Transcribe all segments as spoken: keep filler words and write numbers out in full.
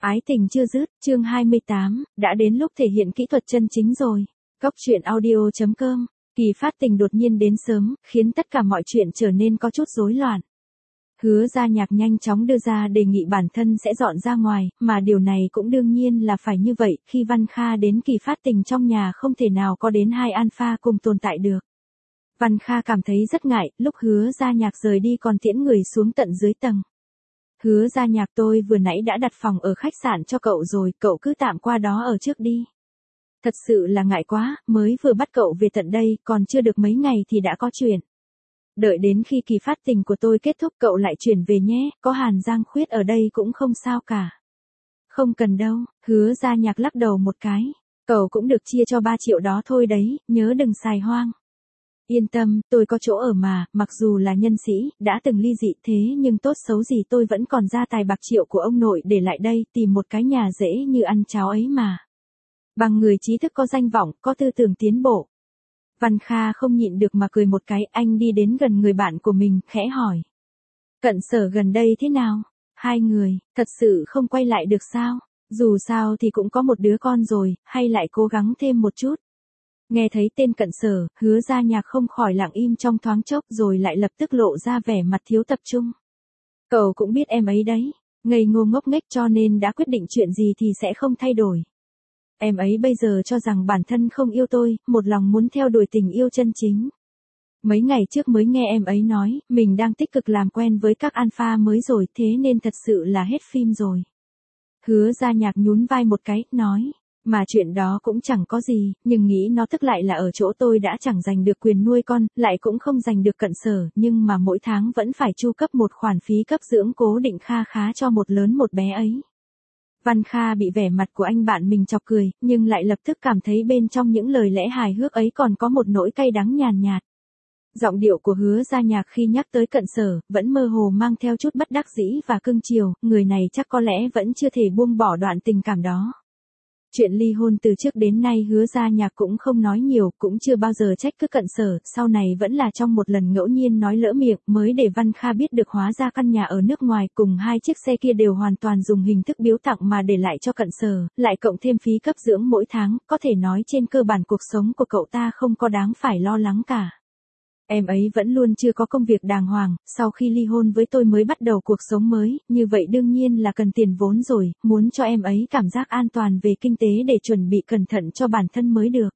Ái tình chưa dứt, chương hai mươi tám, đã đến lúc thể hiện kỹ thuật chân chính rồi. Cóc truyện audio chấm com, Kỳ phát tình đột nhiên đến sớm, khiến tất cả mọi chuyện trở nên có chút rối loạn. Hứa Gia Nhạc nhanh chóng đưa ra đề nghị bản thân sẽ dọn ra ngoài, mà điều này cũng đương nhiên là phải như vậy, khi Văn Kha đến Kỳ phát tình trong nhà không thể nào có đến hai alpha cùng tồn tại được. Văn Kha cảm thấy rất ngại, lúc Hứa Gia Nhạc rời đi còn tiễn người xuống tận dưới tầng. Hứa Gia Nhạc, tôi vừa nãy đã đặt phòng ở khách sạn cho cậu rồi, cậu cứ tạm qua đó ở trước đi. Thật sự là ngại quá, mới vừa bắt cậu về tận đây, còn chưa được mấy ngày thì đã có chuyện. Đợi đến khi kỳ phát tình của tôi kết thúc cậu lại chuyển về nhé, có Hàn Giang Khuyết ở đây cũng không sao cả. Không cần đâu, Hứa Gia Nhạc lắc đầu một cái. Cậu cũng được chia cho ba triệu đó thôi đấy, nhớ đừng xài hoang. Yên tâm, tôi có chỗ ở mà, mặc dù là nhân sĩ, đã từng ly dị thế nhưng tốt xấu gì tôi vẫn còn gia tài bạc triệu của ông nội để lại đây, tìm một cái nhà dễ như ăn cháo ấy mà. Bằng người trí thức có danh vọng, có tư tưởng tiến bộ. Văn Kha không nhịn được mà cười một cái, anh đi đến gần người bạn của mình, khẽ hỏi. Cận Sở gần đây thế nào? Hai người, thật sự không quay lại được sao? Dù sao thì cũng có một đứa con rồi, hay lại cố gắng thêm một chút? Nghe thấy tên Cận Sở, Hứa Gia Nhạc không khỏi lặng im trong thoáng chốc rồi lại lập tức lộ ra vẻ mặt thiếu tập trung. Cậu cũng biết em ấy đấy, ngây ngô ngốc nghếch cho nên đã quyết định chuyện gì thì sẽ không thay đổi. Em ấy bây giờ cho rằng bản thân không yêu tôi, một lòng muốn theo đuổi tình yêu chân chính. Mấy ngày trước mới nghe em ấy nói, mình đang tích cực làm quen với các alpha mới rồi, thế nên thật sự là hết phim rồi. Hứa Gia Nhạc nhún vai một cái, nói. Mà chuyện đó cũng chẳng có gì, nhưng nghĩ nó tức lại là ở chỗ tôi đã chẳng giành được quyền nuôi con, lại cũng không giành được Cận Sở, nhưng mà mỗi tháng vẫn phải chu cấp một khoản phí cấp dưỡng cố định kha khá cho một lớn một bé ấy. Văn Kha bị vẻ mặt của anh bạn mình chọc cười, nhưng lại lập tức cảm thấy bên trong những lời lẽ hài hước ấy còn có một nỗi cay đắng nhàn nhạt. Giọng điệu của Hứa Gia Nhạc khi nhắc tới Cận Sở, vẫn mơ hồ mang theo chút bất đắc dĩ và cưng chiều, người này chắc có lẽ vẫn chưa thể buông bỏ đoạn tình cảm đó. Chuyện ly hôn từ trước đến nay Hứa Gia Nhạc cũng không nói nhiều, cũng chưa bao giờ trách cứ Cận Sở, sau này vẫn là trong một lần ngẫu nhiên nói lỡ miệng mới để Văn Kha biết được hóa ra căn nhà ở nước ngoài cùng hai chiếc xe kia đều hoàn toàn dùng hình thức biếu tặng mà để lại cho Cận Sở, lại cộng thêm phí cấp dưỡng mỗi tháng, có thể nói trên cơ bản cuộc sống của cậu ta không có đáng phải lo lắng cả. Em ấy vẫn luôn chưa có công việc đàng hoàng, sau khi ly hôn với tôi mới bắt đầu cuộc sống mới, như vậy đương nhiên là cần tiền vốn rồi, muốn cho em ấy cảm giác an toàn về kinh tế để chuẩn bị cẩn thận cho bản thân mới được.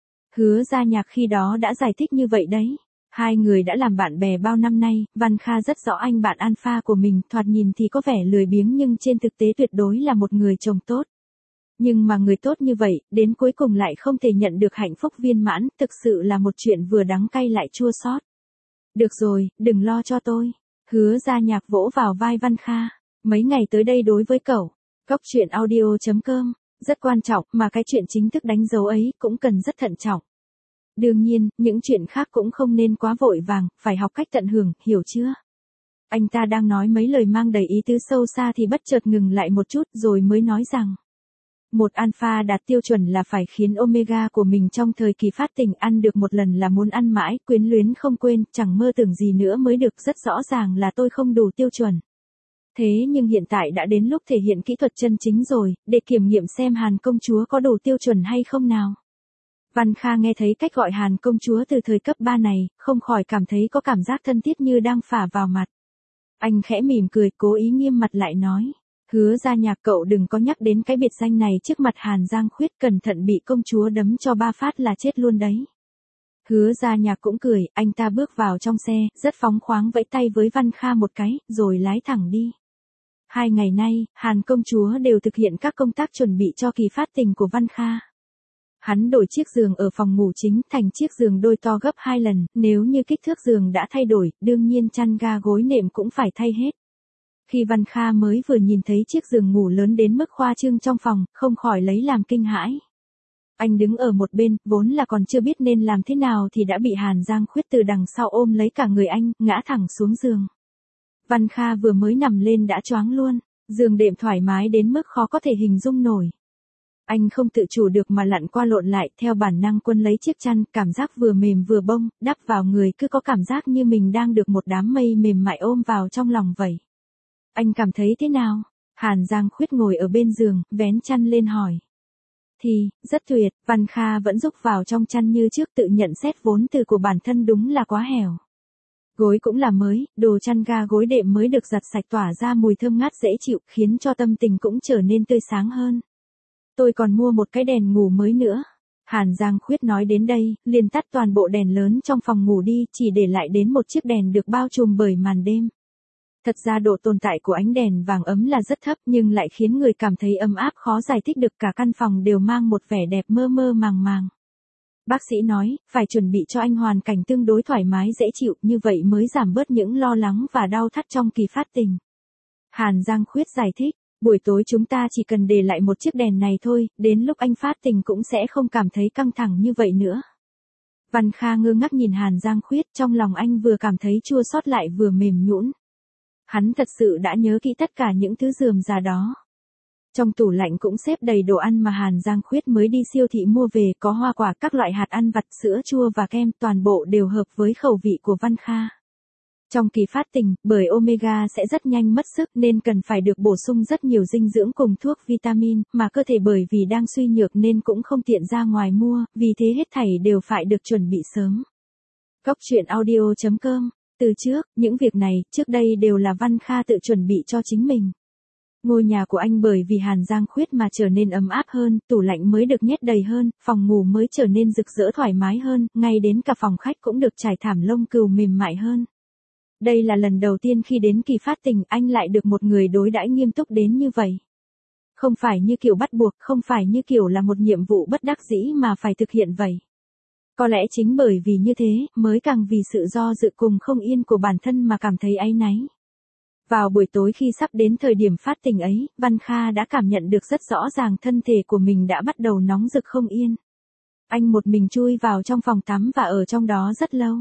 Hứa Gia Nhạc khi đó đã giải thích như vậy đấy. Hai người đã làm bạn bè bao năm nay, Văn Kha rất rõ anh bạn alpha của mình, thoạt nhìn thì có vẻ lười biếng nhưng trên thực tế tuyệt đối là một người chồng tốt. Nhưng mà người tốt như vậy, đến cuối cùng lại không thể nhận được hạnh phúc viên mãn, thực sự là một chuyện vừa đắng cay lại chua xót. Được rồi, đừng lo cho tôi. Hứa Gia Nhạc vỗ vào vai Văn Kha. Mấy ngày tới đây đối với cậu, Cóc truyện audio chấm com, rất quan trọng, mà cái chuyện chính thức đánh dấu ấy cũng cần rất thận trọng. Đương nhiên, những chuyện khác cũng không nên quá vội vàng, phải học cách tận hưởng, hiểu chưa? Anh ta đang nói mấy lời mang đầy ý tứ sâu xa thì bất chợt ngừng lại một chút rồi mới nói rằng. Một alpha đạt tiêu chuẩn là phải khiến omega của mình trong thời kỳ phát tình ăn được một lần là muốn ăn mãi, quyến luyến không quên, chẳng mơ tưởng gì nữa mới được, rất rõ ràng là tôi không đủ tiêu chuẩn. Thế nhưng hiện tại đã đến lúc thể hiện kỹ thuật chân chính rồi, để kiểm nghiệm xem Hàn công chúa có đủ tiêu chuẩn hay không nào. Văn Kha nghe thấy cách gọi Hàn công chúa từ thời cấp ba này, không khỏi cảm thấy có cảm giác thân thiết như đang phả vào mặt. Anh khẽ mỉm cười, cố ý nghiêm mặt lại nói. Hứa Gia Nhạc, cậu đừng có nhắc đến cái biệt danh này trước mặt Hàn Giang Khuyết, cẩn thận bị công chúa đấm cho ba phát là chết luôn đấy. Hứa Gia Nhạc cũng cười, anh ta bước vào trong xe, rất phóng khoáng vẫy tay với Văn Kha một cái, rồi lái thẳng đi. Hai ngày nay, Hàn công chúa đều thực hiện các công tác chuẩn bị cho kỳ phát tình của Văn Kha. Hắn đổi chiếc giường ở phòng ngủ chính thành chiếc giường đôi to gấp hai lần, nếu như kích thước giường đã thay đổi, đương nhiên chăn ga gối nệm cũng phải thay hết. Khi Văn Kha mới vừa nhìn thấy chiếc giường ngủ lớn đến mức khoa trương trong phòng, không khỏi lấy làm kinh hãi. Anh đứng ở một bên, vốn là còn chưa biết nên làm thế nào thì đã bị Hàn Giang Khuyết từ đằng sau ôm lấy cả người anh, ngã thẳng xuống giường. Văn Kha vừa mới nằm lên đã choáng luôn, giường đệm thoải mái đến mức khó có thể hình dung nổi. Anh không tự chủ được mà lặn qua lộn lại, theo bản năng quân lấy chiếc chăn, cảm giác vừa mềm vừa bông, đắp vào người cứ có cảm giác như mình đang được một đám mây mềm mại ôm vào trong lòng vậy. Anh cảm thấy thế nào? Hàn Giang Khuyết ngồi ở bên giường, vén chăn lên hỏi. Thì, rất tuyệt, Văn Kha vẫn rúc vào trong chăn như trước, tự nhận xét vốn từ của bản thân đúng là quá hẻo. Gối cũng là mới, đồ chăn ga gối đệm mới được giặt sạch tỏa ra mùi thơm ngát dễ chịu, khiến cho tâm tình cũng trở nên tươi sáng hơn. Tôi còn mua một cái đèn ngủ mới nữa. Hàn Giang Khuyết nói đến đây, liền tắt toàn bộ đèn lớn trong phòng ngủ đi, chỉ để lại đến một chiếc đèn được bao trùm bởi màn đêm. Thật ra độ tồn tại của ánh đèn vàng ấm là rất thấp nhưng lại khiến người cảm thấy ấm áp khó giải thích được, cả căn phòng đều mang một vẻ đẹp mơ mơ màng màng. Bác sĩ nói, phải chuẩn bị cho anh hoàn cảnh tương đối thoải mái dễ chịu, như vậy mới giảm bớt những lo lắng và đau thắt trong kỳ phát tình. Hàn Giang Khuyết giải thích, buổi tối chúng ta chỉ cần để lại một chiếc đèn này thôi, đến lúc anh phát tình cũng sẽ không cảm thấy căng thẳng như vậy nữa. Văn Kha ngơ ngác nhìn Hàn Giang Khuyết, trong lòng anh vừa cảm thấy chua xót lại vừa mềm nhũn. Hắn thật sự đã nhớ kỹ tất cả những thứ rườm rà đó. Trong tủ lạnh cũng xếp đầy đồ ăn mà Hàn Giang Khuyết mới đi siêu thị mua về, có hoa quả, các loại hạt ăn vặt, sữa chua và kem, toàn bộ đều hợp với khẩu vị của Văn Kha. Trong kỳ phát tình, bởi omega sẽ rất nhanh mất sức nên cần phải được bổ sung rất nhiều dinh dưỡng cùng thuốc vitamin, mà cơ thể bởi vì đang suy nhược nên cũng không tiện ra ngoài mua, vì thế hết thảy đều phải được chuẩn bị sớm. Góc truyện audio chấm com. Từ trước, những việc này, trước đây đều là Văn Kha tự chuẩn bị cho chính mình. Ngôi nhà của anh bởi vì Hàn Giang Khuyết mà trở nên ấm áp hơn, tủ lạnh mới được nhét đầy hơn, phòng ngủ mới trở nên rực rỡ thoải mái hơn, ngay đến cả phòng khách cũng được trải thảm lông cừu mềm mại hơn. Đây là lần đầu tiên khi đến kỳ phát tình anh lại được một người đối đãi nghiêm túc đến như vậy. Không phải như kiểu bắt buộc, không phải như kiểu là một nhiệm vụ bất đắc dĩ mà phải thực hiện vậy. Có lẽ chính bởi vì như thế, mới càng vì sự do dự cùng không yên của bản thân mà cảm thấy áy náy. Vào buổi tối khi sắp đến thời điểm phát tình ấy, Văn Kha đã cảm nhận được rất rõ ràng thân thể của mình đã bắt đầu nóng rực không yên. Anh một mình chui vào trong phòng tắm và ở trong đó rất lâu.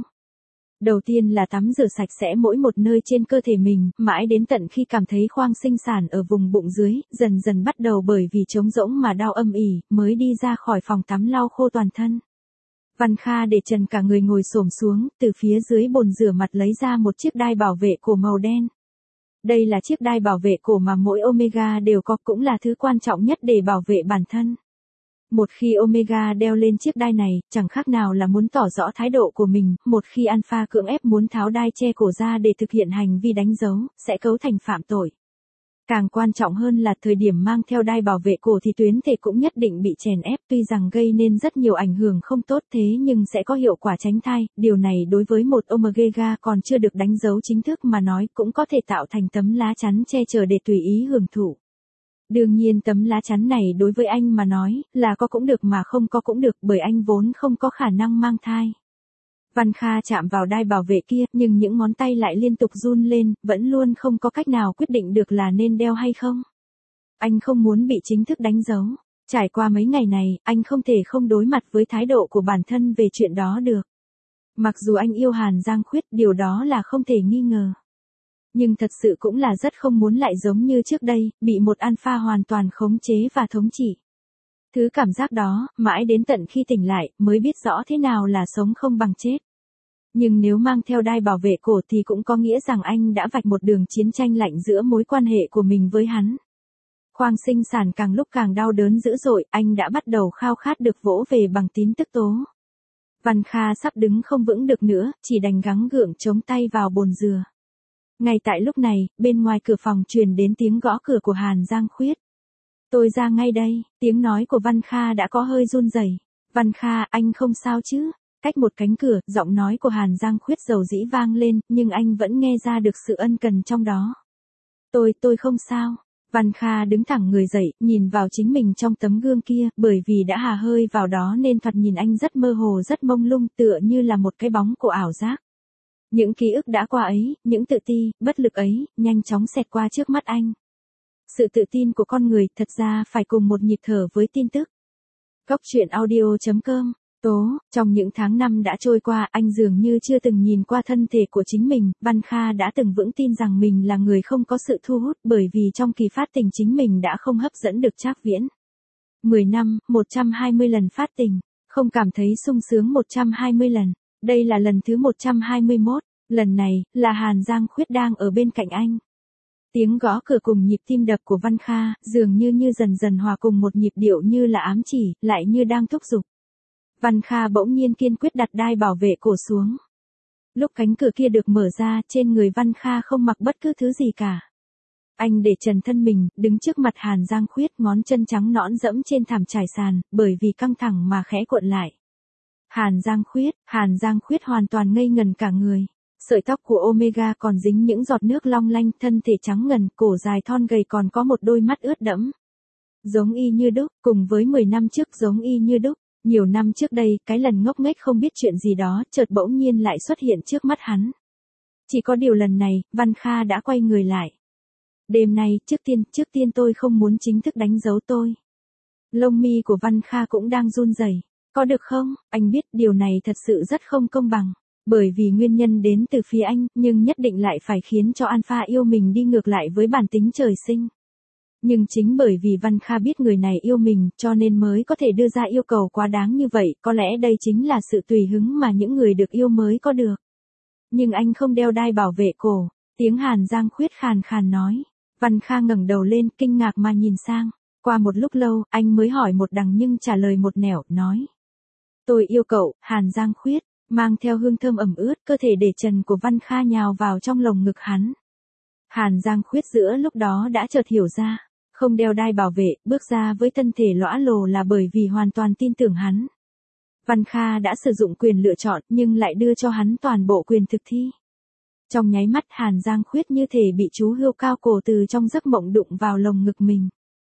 Đầu tiên là tắm rửa sạch sẽ mỗi một nơi trên cơ thể mình, mãi đến tận khi cảm thấy khoang sinh sản ở vùng bụng dưới, dần dần bắt đầu bởi vì trống rỗng mà đau âm ỉ, mới đi ra khỏi phòng tắm lau khô toàn thân. Văn Kha để trần cả người ngồi xổm xuống, từ phía dưới bồn rửa mặt lấy ra một chiếc đai bảo vệ cổ màu đen. Đây là chiếc đai bảo vệ cổ mà mỗi omega đều có, cũng là thứ quan trọng nhất để bảo vệ bản thân. Một khi omega đeo lên chiếc đai này, chẳng khác nào là muốn tỏ rõ thái độ của mình, một khi alpha cưỡng ép muốn tháo đai che cổ ra để thực hiện hành vi đánh dấu, sẽ cấu thành phạm tội. Càng quan trọng hơn là thời điểm mang theo đai bảo vệ cổ thì tuyến thể cũng nhất định bị chèn ép, tuy rằng gây nên rất nhiều ảnh hưởng không tốt thế nhưng sẽ có hiệu quả tránh thai, điều này đối với một omega còn chưa được đánh dấu chính thức mà nói cũng có thể tạo thành tấm lá chắn che chở để tùy ý hưởng thụ. Đương nhiên tấm lá chắn này đối với anh mà nói là có cũng được mà không có cũng được, bởi anh vốn không có khả năng mang thai. Văn Kha chạm vào đai bảo vệ kia, nhưng những ngón tay lại liên tục run lên, vẫn luôn không có cách nào quyết định được là nên đeo hay không. Anh không muốn bị chính thức đánh dấu. Trải qua mấy ngày này, anh không thể không đối mặt với thái độ của bản thân về chuyện đó được. Mặc dù anh yêu Hàn Giang Khuyết, điều đó là không thể nghi ngờ. Nhưng thật sự cũng là rất không muốn lại giống như trước đây, bị một alpha hoàn toàn khống chế và thống trị. Thứ cảm giác đó, mãi đến tận khi tỉnh lại, mới biết rõ thế nào là sống không bằng chết. Nhưng nếu mang theo đai bảo vệ cổ thì cũng có nghĩa rằng anh đã vạch một đường chiến tranh lạnh giữa mối quan hệ của mình với hắn. Khoang sinh sản càng lúc càng đau đớn dữ dội, anh đã bắt đầu khao khát được vỗ về bằng tin tức tố. Văn Kha sắp đứng không vững được nữa, chỉ đành gắng gượng chống tay vào bồn dừa. Ngay tại lúc này, bên ngoài cửa phòng truyền đến tiếng gõ cửa của Hàn Giang Khuyết. Tôi ra ngay đây, tiếng nói của Văn Kha đã có hơi run rẩy. Văn Kha, anh không sao chứ? Cách một cánh cửa, giọng nói của Hàn Giang Khuyết dầu dĩ vang lên, nhưng anh vẫn nghe ra được sự ân cần trong đó. Tôi, tôi không sao. Văn Kha đứng thẳng người dậy, nhìn vào chính mình trong tấm gương kia, bởi vì đã hà hơi vào đó nên thoạt nhìn anh rất mơ hồ rất mông lung, tựa như là một cái bóng của ảo giác. Những ký ức đã qua ấy, những tự ti, bất lực ấy, nhanh chóng xẹt qua trước mắt anh. Sự tự tin của con người thật ra phải cùng một nhịp thở với tin tức. Góc truyện audio chấm com. Tố, trong những tháng năm đã trôi qua, anh dường như chưa từng nhìn qua thân thể của chính mình, Văn Kha đã từng vững tin rằng mình là người không có sự thu hút, bởi vì trong kỳ phát tình chính mình đã không hấp dẫn được Trác Viễn. mười năm, một trăm hai mươi lần phát tình, không cảm thấy sung sướng một trăm hai mươi lần. Đây là lần thứ một trăm hai mươi mốt, lần này, là Hàn Giang Khuyết đang ở bên cạnh anh. Tiếng gõ cửa cùng nhịp tim đập của Văn Kha, dường như như dần dần hòa cùng một nhịp điệu như là ám chỉ, lại như đang thúc giục. Văn Kha bỗng nhiên kiên quyết đặt đai bảo vệ cổ xuống. Lúc cánh cửa kia được mở ra, trên người Văn Kha không mặc bất cứ thứ gì cả. Anh để trần thân mình, đứng trước mặt Hàn Giang Khuyết, ngón chân trắng nõn dẫm trên thảm trải sàn, bởi vì căng thẳng mà khẽ cuộn lại. Hàn Giang Khuyết, Hàn Giang Khuyết hoàn toàn ngây ngần cả người. Sợi tóc của Omega còn dính những giọt nước long lanh, thân thể trắng ngần, cổ dài thon gầy còn có một đôi mắt ướt đẫm. Giống y như đúc, cùng với mười năm trước giống y như đúc. Nhiều năm trước đây, cái lần ngốc nghếch không biết chuyện gì đó, chợt bỗng nhiên lại xuất hiện trước mắt hắn. Chỉ có điều lần này, Văn Kha đã quay người lại. Đêm nay, trước tiên, trước tiên tôi không muốn chính thức đánh dấu tôi. Lông mi của Văn Kha cũng đang run rẩy. Có được không? Anh biết điều này thật sự rất không công bằng. Bởi vì nguyên nhân đến từ phía anh, nhưng nhất định lại phải khiến cho Alpha yêu mình đi ngược lại với bản tính trời sinh. Nhưng chính bởi vì Văn Kha biết người này yêu mình, cho nên mới có thể đưa ra yêu cầu quá đáng như vậy, có lẽ đây chính là sự tùy hứng mà những người được yêu mới có được. Nhưng anh không đeo đai bảo vệ cổ, tiếng Hàn Giang Khuyết khàn khàn nói. Văn Kha ngẩng đầu lên, kinh ngạc mà nhìn sang. Qua một lúc lâu, anh mới hỏi một đằng nhưng trả lời một nẻo, nói. Tôi yêu cậu, Hàn Giang Khuyết, mang theo hương thơm ẩm ướt, cơ thể để trần của Văn Kha nhào vào trong lồng ngực hắn. Hàn Giang Khuyết giữa lúc đó đã chợt hiểu ra. Không đeo đai bảo vệ, bước ra với thân thể lõa lồ là bởi vì hoàn toàn tin tưởng hắn. Văn Kha đã sử dụng quyền lựa chọn nhưng lại đưa cho hắn toàn bộ quyền thực thi. Trong nháy mắt Hàn Giang Khuyết như thể bị chú hươu cao cổ từ trong giấc mộng đụng vào lồng ngực mình.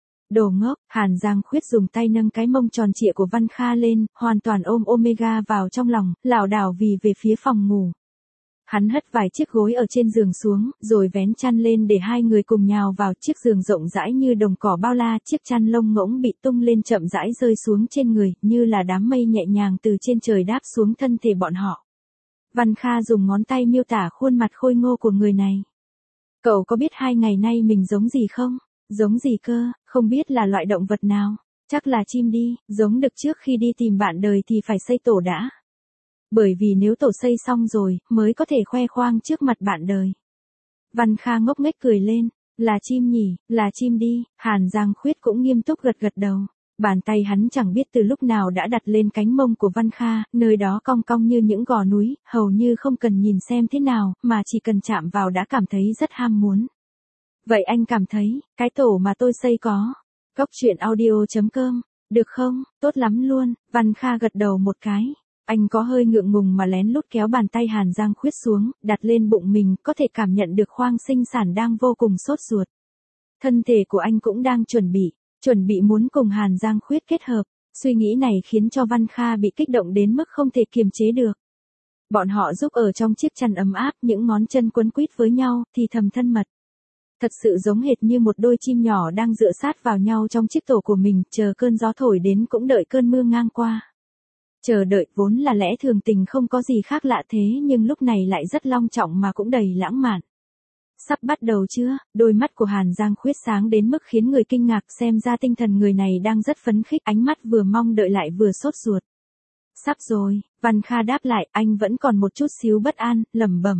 Đồ ngốc, Hàn Giang Khuyết dùng tay nâng cái mông tròn trịa của Văn Kha lên, hoàn toàn ôm Omega vào trong lòng, lảo đảo vì về phía phòng ngủ. Hắn hất vài chiếc gối ở trên giường xuống, rồi vén chăn lên để hai người cùng nhào vào chiếc giường rộng rãi như đồng cỏ bao la, chiếc chăn lông ngỗng bị tung lên chậm rãi rơi xuống trên người, như là đám mây nhẹ nhàng từ trên trời đáp xuống thân thể bọn họ. Văn Kha dùng ngón tay miêu tả khuôn mặt khôi ngô của người này. Cậu có biết hai ngày nay mình giống gì không? Giống gì cơ, không biết là loại động vật nào. Chắc là chim đi, giống đực trước khi đi tìm bạn đời thì phải xây tổ đã. Bởi vì nếu tổ xây xong rồi, mới có thể khoe khoang trước mặt bạn đời. Văn Kha ngốc nghếch cười lên, là chim nhỉ, là chim đi, Hàn Giang Khuyết cũng nghiêm túc gật gật đầu. Bàn tay hắn chẳng biết từ lúc nào đã đặt lên cánh mông của Văn Kha, nơi đó cong cong như những gò núi, hầu như không cần nhìn xem thế nào, mà chỉ cần chạm vào đã cảm thấy rất ham muốn. Vậy anh cảm thấy, cái tổ mà tôi xây có, Cốc truyện audio chấm com, được không, tốt lắm luôn, Văn Kha gật đầu một cái. Anh có hơi ngượng ngùng mà lén lút kéo bàn tay Hàn Giang Khuyết xuống, đặt lên bụng mình, có thể cảm nhận được khoang sinh sản đang vô cùng sốt ruột. Thân thể của anh cũng đang chuẩn bị, chuẩn bị muốn cùng Hàn Giang Khuyết kết hợp. Suy nghĩ này khiến cho Văn Kha bị kích động đến mức không thể kiềm chế được. Bọn họ giúp ở trong chiếc chăn ấm áp, những ngón chân quấn quýt với nhau, thì thầm thân mật. Thật sự giống hệt như một đôi chim nhỏ đang dựa sát vào nhau trong chiếc tổ của mình, chờ cơn gió thổi đến cũng đợi cơn mưa ngang qua. Chờ đợi vốn là lẽ thường tình không có gì khác lạ thế nhưng lúc này lại rất long trọng mà cũng đầy lãng mạn. Sắp bắt đầu chưa? Đôi mắt của Hàn Giang Khuyết sáng đến mức khiến người kinh ngạc, xem ra tinh thần người này đang rất phấn khích, ánh mắt vừa mong đợi lại vừa sốt ruột. Sắp rồi, Văn Kha đáp lại, anh vẫn còn một chút xíu bất an, lẩm bẩm.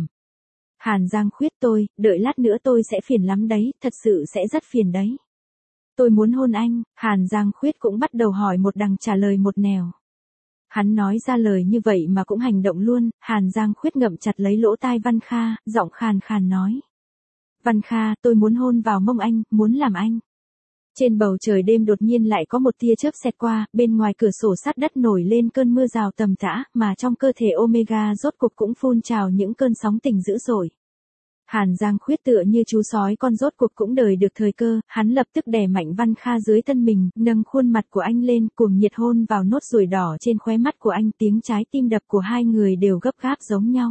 Hàn Giang Khuyết tôi, đợi lát nữa tôi sẽ phiền lắm đấy, thật sự sẽ rất phiền đấy. Tôi muốn hôn anh, Hàn Giang Khuyết cũng bắt đầu hỏi một đằng trả lời một nẻo. Hắn nói ra lời như vậy mà cũng hành động luôn, Hàn Giang Khuyết ngậm chặt lấy lỗ tai Văn Kha, giọng khàn khàn nói. Văn Kha, tôi muốn hôn vào mông anh, muốn làm anh. Trên bầu trời đêm đột nhiên lại có một tia chớp xẹt qua, bên ngoài cửa sổ sát đất nổi lên cơn mưa rào tầm tã, mà trong cơ thể Omega rốt cục cũng phun trào những cơn sóng tình dữ dội. Hàn Giang Khuyết tựa như chú sói con rốt cuộc cũng đời được thời cơ, hắn lập tức đè mạnh Văn Kha dưới thân mình, nâng khuôn mặt của anh lên, cuồng nhiệt hôn vào nốt ruồi đỏ trên khóe mắt của anh, tiếng trái tim đập của hai người đều gấp gáp giống nhau.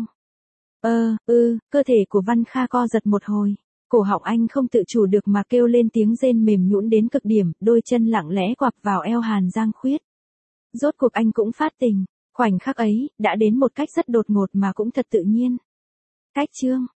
Ơ, ư, cơ thể của Văn Kha co giật một hồi, cổ họng anh không tự chủ được mà kêu lên tiếng rên mềm nhũn đến cực điểm, đôi chân lặng lẽ quặp vào eo Hàn Giang Khuyết. Rốt cuộc anh cũng phát tình, khoảnh khắc ấy, đã đến một cách rất đột ngột mà cũng thật tự nhiên. Cách chương